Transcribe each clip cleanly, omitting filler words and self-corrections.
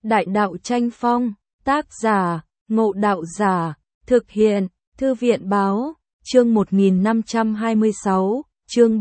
Đại đạo tranh phong, tác giả, Ngộ Đạo Giả, thực hiện, Thư viện Báo, chương 1526, chương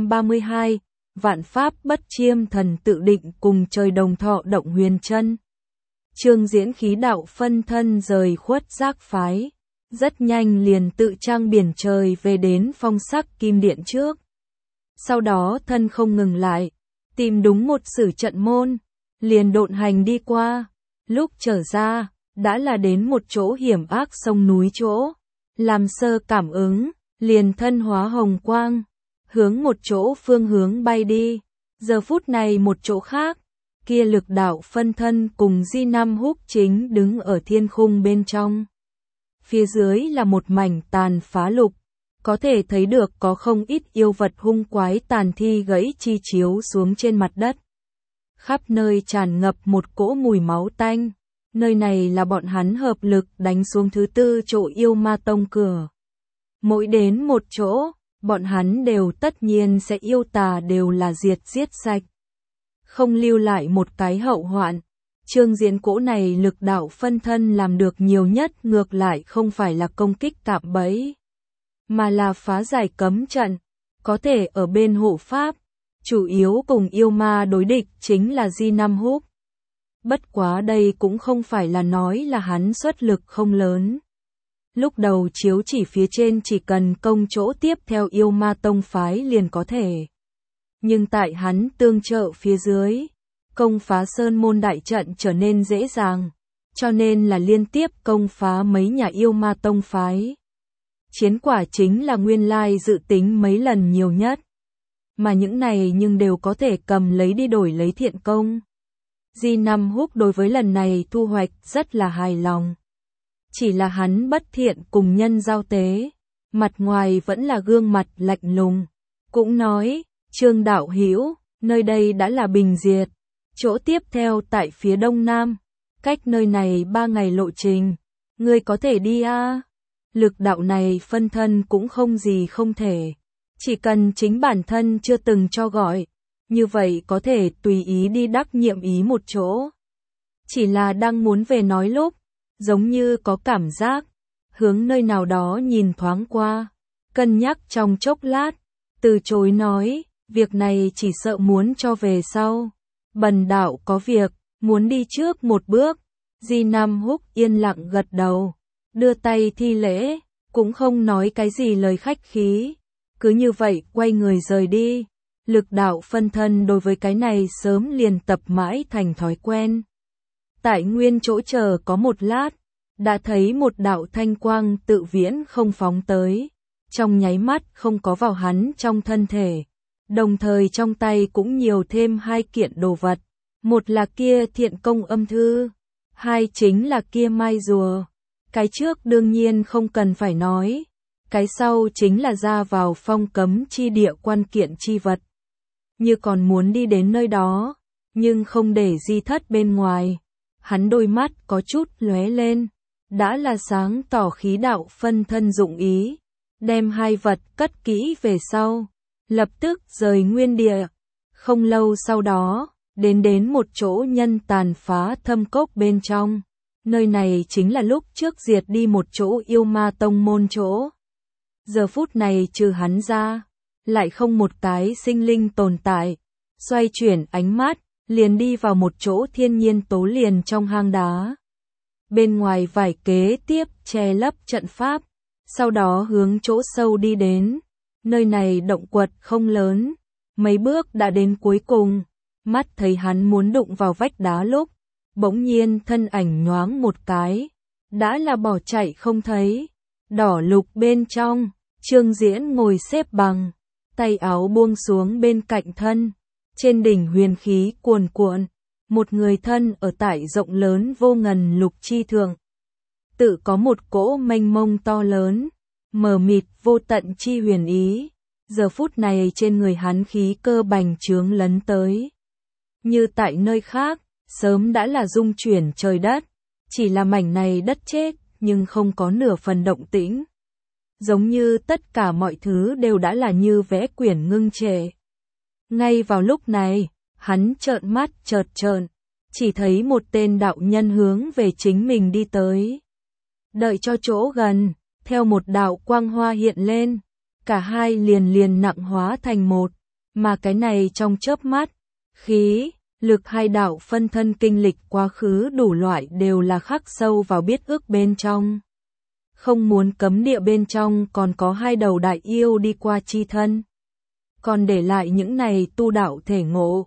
332, Vạn Pháp bất chiêm thần tự định cùng trời đồng thọ động huyền chân. Chương diễn khí đạo phân thân rời khuất giác phái, rất nhanh liền tự trang biển trời về đến phong sắc kim điện trước. Sau đó thân không ngừng lại, tìm đúng một sử trận môn, liền độn hành đi qua, lúc trở ra, đã là đến một chỗ hiểm ác sông núi chỗ, làm sơ cảm ứng, liền thân hóa hồng quang, hướng một chỗ phương hướng bay đi, giờ phút này một chỗ khác, kia lực đạo phân thân cùng Di Năm Húc chính đứng ở thiên khung bên trong. Phía dưới là một mảnh tàn phá lục, có thể thấy được có không ít yêu vật hung quái tàn thi gãy chi chiếu xuống trên mặt đất. Khắp nơi tràn ngập một cỗ mùi máu tanh, nơi này là bọn hắn hợp lực đánh xuống thứ tư chỗ yêu ma tông cửa. Mỗi đến một chỗ, bọn hắn đều tất nhiên sẽ yêu tà đều là giết sạch. Không lưu lại một cái hậu hoạn. Chương diễn cỗ này lực đạo phân thân làm được nhiều nhất ngược lại không phải là công kích cạm bẫy, mà là phá giải cấm trận, có thể ở bên hộ pháp, chủ yếu cùng yêu ma đối địch chính là Di Năm Húc. Bất quá đây cũng không phải là nói là hắn xuất lực không lớn. Lúc đầu chiếu chỉ phía trên chỉ cần công chỗ tiếp theo yêu ma tông phái liền có thể. Nhưng tại hắn tương trợ phía dưới, công phá sơn môn đại trận trở nên dễ dàng, cho nên là liên tiếp công phá mấy nhà yêu ma tông phái. Chiến quả chính là nguyên lai dự tính mấy lần nhiều nhất. Mà những này nhưng đều có thể cầm lấy đi đổi lấy thiện công. Di Năm Húc đối với lần này thu hoạch rất là hài lòng. Chỉ là hắn bất thiện cùng nhân giao tế, mặt ngoài vẫn là gương mặt lạnh lùng. Cũng nói, Trương đạo hữu, nơi đây đã là bình diệt. Chỗ tiếp theo tại phía đông nam, cách nơi này 3 ngày lộ trình, ngươi có thể đi a. Lực đạo này phân thân cũng không gì không thể, chỉ cần chính bản thân chưa từng cho gọi, như vậy có thể tùy ý đi đắc nhiệm ý một chỗ. Chỉ là đang muốn về nói lúc, giống như có cảm giác, hướng nơi nào đó nhìn thoáng qua, cân nhắc trong chốc lát, từ chối nói, việc này chỉ sợ muốn cho về sau. Bần đạo có việc, muốn đi trước một bước. Di Năm Húc yên lặng gật đầu, đưa tay thi lễ, cũng không nói cái gì lời khách khí. Cứ như vậy quay người rời đi. Lực đạo phân thân đối với cái này sớm liền tập mãi thành thói quen. Tại nguyên chỗ chờ có một lát, đã thấy một đạo thanh quang tự viễn không phóng tới. Trong nháy mắt không có vào hắn trong thân thể. Đồng thời trong tay cũng nhiều thêm 2 kiện đồ vật. Một là kia thiện công âm thư, 2 chính là kia mai rùa. Cái trước đương nhiên không cần phải nói. Cái sau chính là ra vào phong cấm chi địa quan kiện chi vật. Như còn muốn đi đến nơi đó, nhưng không để Di Thất bên ngoài. Hắn đôi mắt có chút lóe lên, đã là sáng tỏ khí đạo phân thân dụng ý. Đem 2 vật cất kỹ về sau. Lập tức rời nguyên địa. Không lâu sau đó, đến một chỗ nhân tàn phá thâm cốc bên trong. Nơi này chính là lúc trước diệt đi một chỗ yêu ma tông môn chỗ. Giờ phút này trừ hắn ra, lại không một cái sinh linh tồn tại. Xoay chuyển ánh mắt, liền đi vào một chỗ thiên nhiên tố liền trong hang đá. Bên ngoài vài kế tiếp che lấp trận pháp, sau đó hướng chỗ sâu đi đến. Nơi này động quật không lớn, mấy bước đã đến cuối cùng, mắt thấy hắn muốn đụng vào vách đá lúc, bỗng nhiên thân ảnh nhoáng một cái, đã là bỏ chạy không thấy. Đỏ lục bên trong, Trương Diễn ngồi xếp bằng, tay áo buông xuống bên cạnh thân, trên đỉnh huyền khí cuồn cuộn, một người thân ở tại rộng lớn vô ngần lục chi thượng. Tự có một cỗ mênh mông to lớn, mờ mịt vô tận chi huyền ý, giờ phút này trên người hắn khí cơ bành trướng lấn tới. Như tại nơi khác, sớm đã là rung chuyển trời đất, chỉ là mảnh này đất chết, nhưng không có nửa phần động tĩnh. Giống như tất cả mọi thứ đều đã là như vẽ quyển ngưng trệ. Ngay vào lúc này, hắn trợn mắt chợt trợn, chỉ thấy một tên đạo nhân hướng về chính mình đi tới. Đợi cho chỗ gần, theo một đạo quang hoa hiện lên, cả hai liền liền nặng hóa thành một, mà cái này trong chớp mắt, khí, lực hai đạo phân thân kinh lịch quá khứ đủ loại đều là khắc sâu vào biết ước bên trong. Không muốn cấm địa bên trong còn có hai đầu đại yêu đi qua chi thân. Còn để lại những này tu đạo thể ngộ.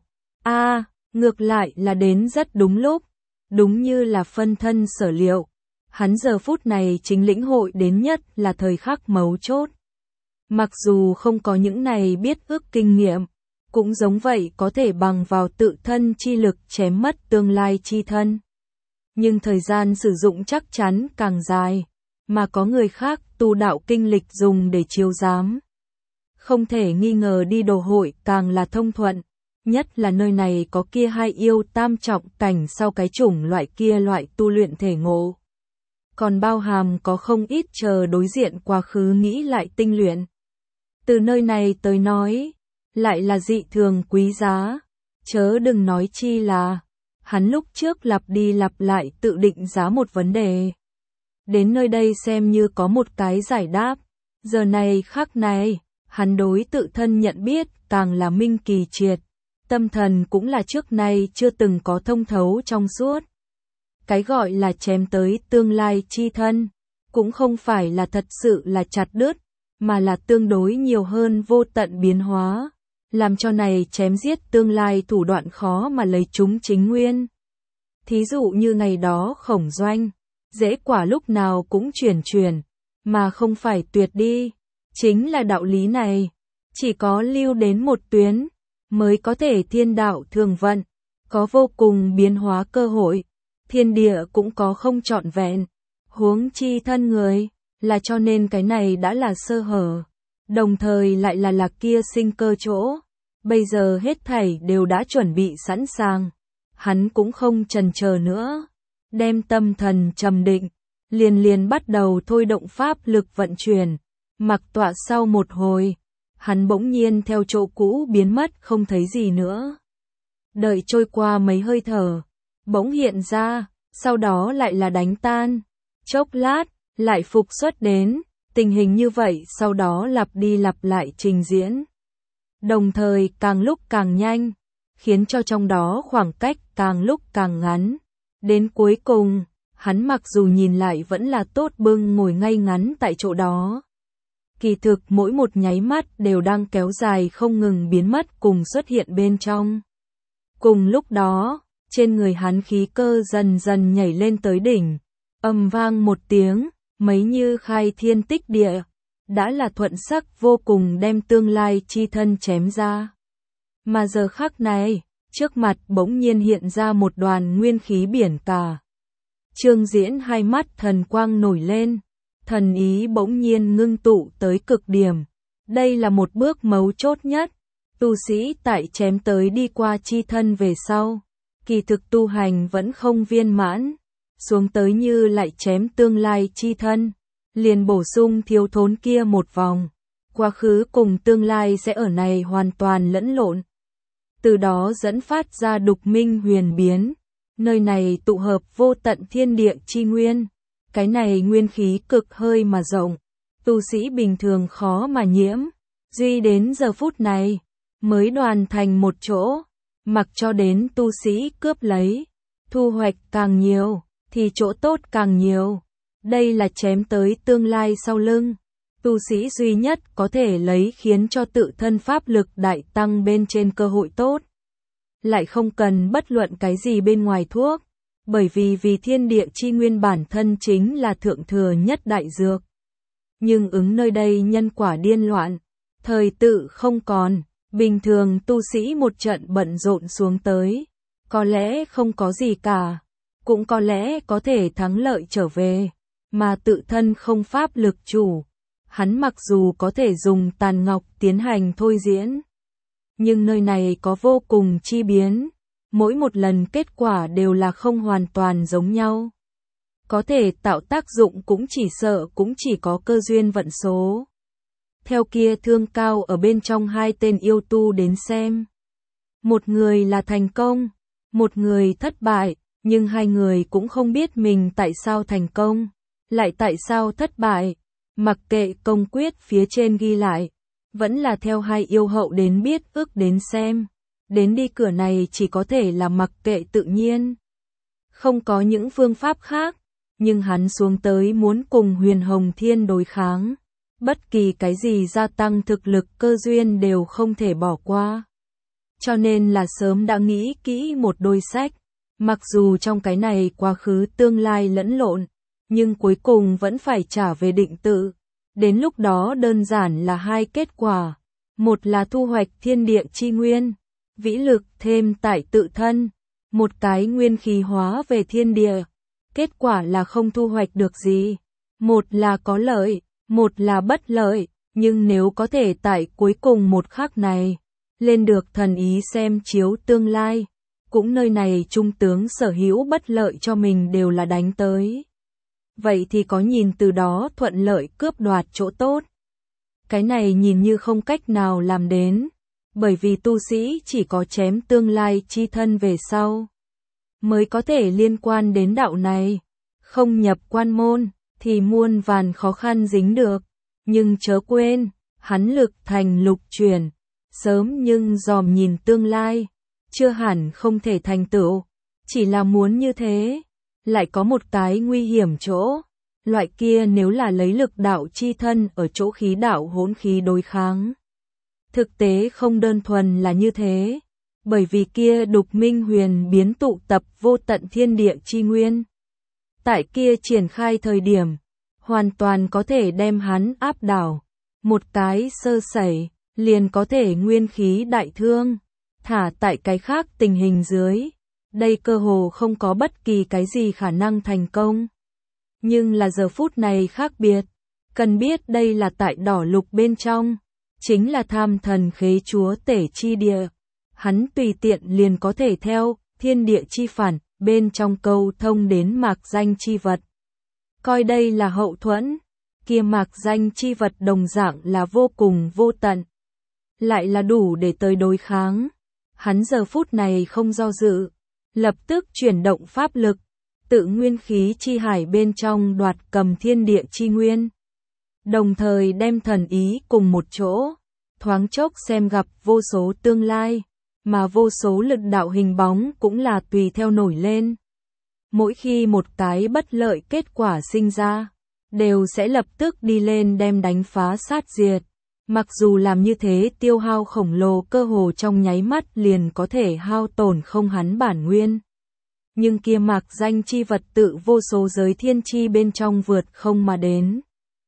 Ngược lại là đến rất đúng lúc, đúng như là phân thân sở liệu. Hắn giờ phút này chính lĩnh hội đến nhất là thời khắc mấu chốt. Mặc dù không có những này biết ước kinh nghiệm, cũng giống vậy có thể bằng vào tự thân chi lực chém mất tương lai chi thân. Nhưng thời gian sử dụng chắc chắn càng dài, mà có người khác tu đạo kinh lịch dùng để chiếu giám. Không thể nghi ngờ đi đồ hội càng là thông thuận, nhất là nơi này có kia hai yêu tam trọng cảnh sau cái chủng loại kia loại tu luyện thể ngộ. Còn bao hàm có không ít chờ đối diện quá khứ nghĩ lại tinh luyện. Từ nơi này tới nói, lại là dị thường quý giá, chớ đừng nói chi là, hắn lúc trước lặp đi lặp lại tự định giá một vấn đề. Đến nơi đây xem như có một cái giải đáp, giờ này khắc này, hắn đối tự thân nhận biết càng là minh kỳ triệt, tâm thần cũng là trước nay chưa từng có thông thấu trong suốt. Cái gọi là chém tới tương lai chi thân, cũng không phải là thật sự là chặt đứt, mà là tương đối nhiều hơn vô tận biến hóa, làm cho này chém giết tương lai thủ đoạn khó mà lấy chúng chính nguyên. Thí dụ như ngày đó Khổng Doanh, dễ quả lúc nào cũng chuyển, mà không phải tuyệt đi, chính là đạo lý này, chỉ có lưu đến một tuyến, mới có thể thiên đạo thường vận, có vô cùng biến hóa cơ hội, thiên địa cũng có không trọn vẹn, huống chi thân người, là cho nên cái này đã là sơ hở, đồng thời lại là lạc kia sinh cơ chỗ, bây giờ hết thảy đều đã chuẩn bị sẵn sàng, hắn cũng không chần chờ nữa, đem tâm thần trầm định, liền bắt đầu thôi động pháp lực vận chuyển, mặc tọa sau một hồi, hắn bỗng nhiên theo chỗ cũ biến mất không thấy gì nữa. Đợi trôi qua mấy hơi thở, bỗng hiện ra, sau đó lại là đánh tan, chốc lát, lại phục xuất đến, tình hình như vậy sau đó lặp đi lặp lại trình diễn. Đồng thời càng lúc càng nhanh, khiến cho trong đó khoảng cách càng lúc càng ngắn. Đến cuối cùng, hắn mặc dù nhìn lại vẫn là tốt bưng ngồi ngay ngắn tại chỗ đó. Kỳ thực mỗi một nháy mắt đều đang kéo dài không ngừng biến mất cùng xuất hiện bên trong. Cùng lúc đó, trên người hắn khí cơ dần dần nhảy lên tới đỉnh, ầm vang một tiếng, mấy như khai thiên tích địa, đã là thuận sắc vô cùng đem tương lai chi thân chém ra. Mà giờ khắc này, trước mặt bỗng nhiên hiện ra một đoàn nguyên khí biển cả. Trương Diễn hai mắt thần quang nổi lên, thần ý bỗng nhiên ngưng tụ tới cực điểm. Đây là một bước mấu chốt nhất, tu sĩ tại chém tới đi qua chi thân về sau, kỳ thực tu hành vẫn không viên mãn, xuống tới như lại chém tương lai chi thân, liền bổ sung thiếu thốn kia một vòng, quá khứ cùng tương lai sẽ ở này hoàn toàn lẫn lộn. Từ đó dẫn phát ra đục minh huyền biến, nơi này tụ hợp vô tận thiên địa chi nguyên, cái này nguyên khí cực hơi mà rộng, tu sĩ bình thường khó mà nhiễm, duy đến giờ phút này, mới đoàn thành một chỗ, mặc cho đến tu sĩ cướp lấy, thu hoạch càng nhiều, thì chỗ tốt càng nhiều. Đây là chém tới tương lai sau lưng, tu sĩ duy nhất có thể lấy khiến cho tự thân pháp lực đại tăng bên trên cơ hội tốt. Lại không cần bất luận cái gì bên ngoài thuốc, bởi vì thiên địa chi nguyên bản thân chính là thượng thừa nhất đại dược. Nhưng ứng nơi đây nhân quả điên loạn, thời tự không còn, bình thường tu sĩ một trận bận rộn xuống tới, có lẽ không có gì cả, cũng có lẽ có thể thắng lợi trở về, mà tự thân không pháp lực chủ. Hắn mặc dù có thể dùng tàn ngọc tiến hành thôi diễn, nhưng nơi này có vô cùng chi biến, mỗi một lần kết quả đều là không hoàn toàn giống nhau. Có thể tạo tác dụng cũng chỉ sợ cũng chỉ có cơ duyên vận số. Theo kia thương cao ở bên trong hai tên yêu tu đến xem. Một người là thành công, Một người thất bại, nhưng hai người cũng không biết mình tại sao thành công, lại tại sao thất bại. Mặc kệ công quyết phía trên ghi lại, vẫn là theo hai yêu hậu đến biết ước đến xem. Đến đi cửa này chỉ có thể là mặc kệ tự nhiên. Không có những phương pháp khác, nhưng hắn xuống tới muốn cùng Huyền Hồng Thiên đối kháng. Bất kỳ cái gì gia tăng thực lực cơ duyên đều không thể bỏ qua. Cho nên là sớm đã nghĩ kỹ một đôi sách. Mặc dù trong cái này quá khứ tương lai lẫn lộn, nhưng cuối cùng vẫn phải trả về định tự. Đến lúc đó đơn giản là hai kết quả. Một là thu hoạch thiên địa chi nguyên, vĩ lực thêm tại tự thân. Một cái nguyên khí hóa về thiên địa. Kết quả là không thu hoạch được gì. Một là có lợi, một là bất lợi. Nhưng nếu có thể tại cuối cùng một khắc này, lên được thần ý xem chiếu tương lai. Cũng nơi này trung tướng sở hữu bất lợi cho mình đều là đánh tới. Vậy thì có nhìn từ đó thuận lợi cướp đoạt chỗ tốt. Cái này nhìn như không cách nào làm đến, bởi vì tu sĩ chỉ có chém tương lai chi thân về sau, mới có thể liên quan đến đạo này. Không nhập quan môn, thì muôn vàn khó khăn dính được. Nhưng chớ quên, hắn lực thành lục chuyển, sớm nhưng dòm nhìn tương lai. Chưa hẳn không thể thành tựu, chỉ là muốn như thế. Lại có một cái nguy hiểm chỗ, loại kia nếu là lấy lực đạo chi thân ở chỗ khí đạo hỗn khí đối kháng. Thực tế không đơn thuần là như thế, bởi vì kia đục minh huyền biến tụ tập vô tận thiên địa chi nguyên. Tại kia triển khai thời điểm, hoàn toàn có thể đem hắn áp đảo. Một cái sơ sẩy, liền có thể nguyên khí đại thương. Thả tại cái khác tình hình dưới, đây cơ hồ không có bất kỳ cái gì khả năng thành công. Nhưng là giờ phút này khác biệt, cần biết đây là tại đỏ lục bên trong, chính là tham thần khế chúa tể chi địa. Hắn tùy tiện liền có thể theo thiên địa chi phản, bên trong câu thông đến mạc danh chi vật. Coi đây là hậu thuẫn, kia mạc danh chi vật đồng dạng là vô cùng vô tận. Lại là đủ để tới đối kháng. Hắn giờ phút này không do dự, lập tức chuyển động pháp lực, tự nguyên khí chi hải bên trong đoạt cầm thiên địa chi nguyên. Đồng thời đem thần ý cùng một chỗ, thoáng chốc xem gặp vô số tương lai, mà vô số lực đạo hình bóng cũng là tùy theo nổi lên. Mỗi khi một cái bất lợi kết quả sinh ra, đều sẽ lập tức đi lên đem đánh phá sát diệt. Mặc dù làm như thế tiêu hao khổng lồ cơ hồ trong nháy mắt liền có thể hao tổn không hắn bản nguyên. Nhưng kia mạc danh chi vật tự vô số giới thiên chi bên trong vượt không mà đến.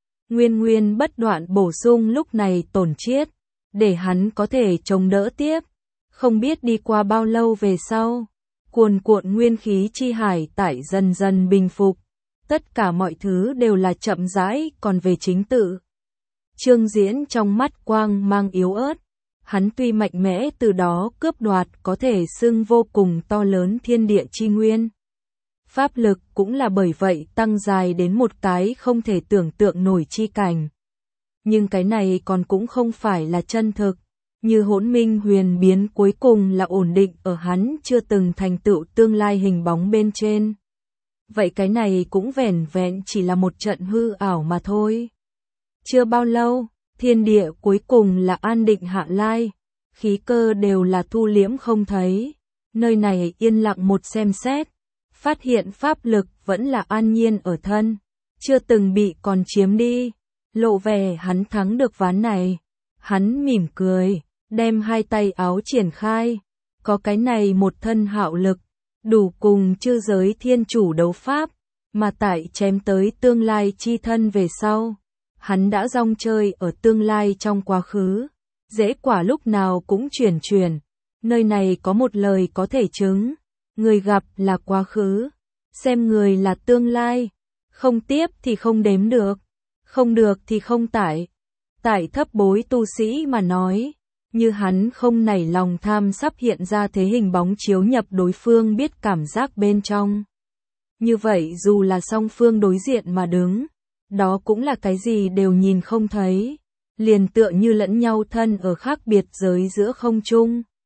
Nguyên bất đoạn bổ sung lúc này tổn chiết, để hắn có thể chống đỡ tiếp. Không biết đi qua bao lâu về sau, cuồn cuộn nguyên khí chi hải tại dần dần bình phục. Tất cả mọi thứ đều là chậm rãi còn về chính tự. Trương Diễn trong mắt quang mang yếu ớt, hắn tuy mạnh mẽ từ đó cướp đoạt có thể xưng vô cùng to lớn thiên địa chi nguyên. Pháp lực cũng là bởi vậy tăng dài đến một cái không thể tưởng tượng nổi chi cảnh. Nhưng cái này còn cũng không phải là chân thực, như hỗn minh huyền biến cuối cùng là ổn định ở hắn chưa từng thành tựu tương lai hình bóng bên trên. Vậy cái này cũng vẻn vẹn chỉ là một trận hư ảo mà thôi. Chưa bao lâu, thiên địa cuối cùng là an định hạ lai, khí cơ đều là thu liễm không thấy. Nơi này yên lặng một xem xét, phát hiện pháp lực vẫn là an nhiên ở thân, chưa từng bị còn chiếm đi. Lộ vẻ hắn thắng được ván này. Hắn mỉm cười, đem hai tay áo triển khai. Có cái này một thân hạo lực, đủ cùng chư giới thiên chủ đấu pháp, mà tại chém tới tương lai chi thân về sau. Hắn đã rong chơi ở tương lai trong quá khứ, dễ quả lúc nào cũng chuyển. Nơi này có một lời có thể chứng, người gặp là quá khứ, xem người là tương lai, không tiếp thì không đếm được, không được thì không tải. Tại thấp bối tu sĩ mà nói, như hắn không nảy lòng tham sắp hiện ra thế hình bóng chiếu nhập đối phương biết cảm giác bên trong. Như vậy dù là song phương đối diện mà đứng, đó cũng là cái gì đều nhìn không thấy, liền tựa như lẫn nhau thân ở khác biệt giới giữa không trung.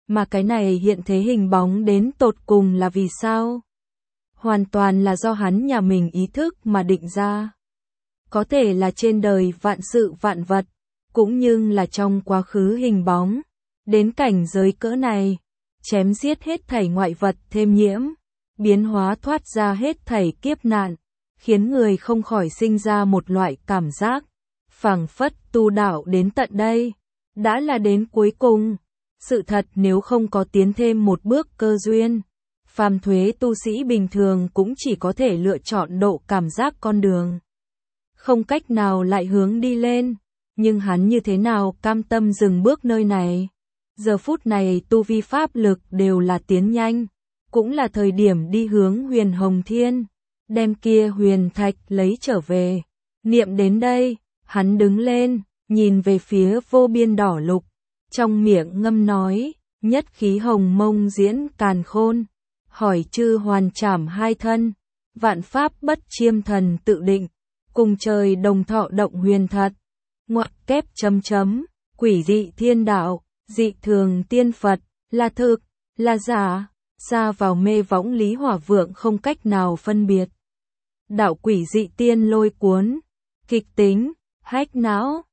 Mà cái này hiện thế hình bóng đến tột cùng là vì sao? Hoàn toàn là do hắn nhà mình ý thức mà định ra. Có thể là trên đời vạn sự vạn vật, cũng nhưng là trong quá khứ hình bóng, đến cảnh giới cỡ này, chém giết hết thảy ngoại vật thêm nhiễm, biến hóa thoát ra hết thảy kiếp nạn, khiến người không khỏi sinh ra một loại cảm giác, phảng phất tu đạo đến tận đây, đã là đến cuối cùng. Sự thật nếu không có tiến thêm một bước cơ duyên, phàm thuế tu sĩ bình thường cũng chỉ có thể lựa chọn độ cảm giác con đường. Không cách nào lại hướng đi lên, nhưng hắn như thế nào cam tâm dừng bước nơi này. Giờ phút này tu vi pháp lực đều là tiến nhanh, cũng là thời điểm đi hướng Huyền Hồng Thiên, đem kia huyền thạch lấy trở về. Niệm đến đây, hắn đứng lên, nhìn về phía vô biên đỏ lục, trong miệng ngâm nói, nhất khí hồng mông diễn càn khôn, hỏi chư hoàn trảm hai thân, vạn pháp bất chiêm thần tự định, cùng trời đồng thọ động huyền thật, ngoặc kép chấm chấm, quỷ dị thiên đạo, dị thường tiên Phật, là thực, là giả, xa vào mê võng lý hỏa vượng không cách nào phân biệt. Đạo quỷ dị tiên lôi cuốn, kịch tính, hách não,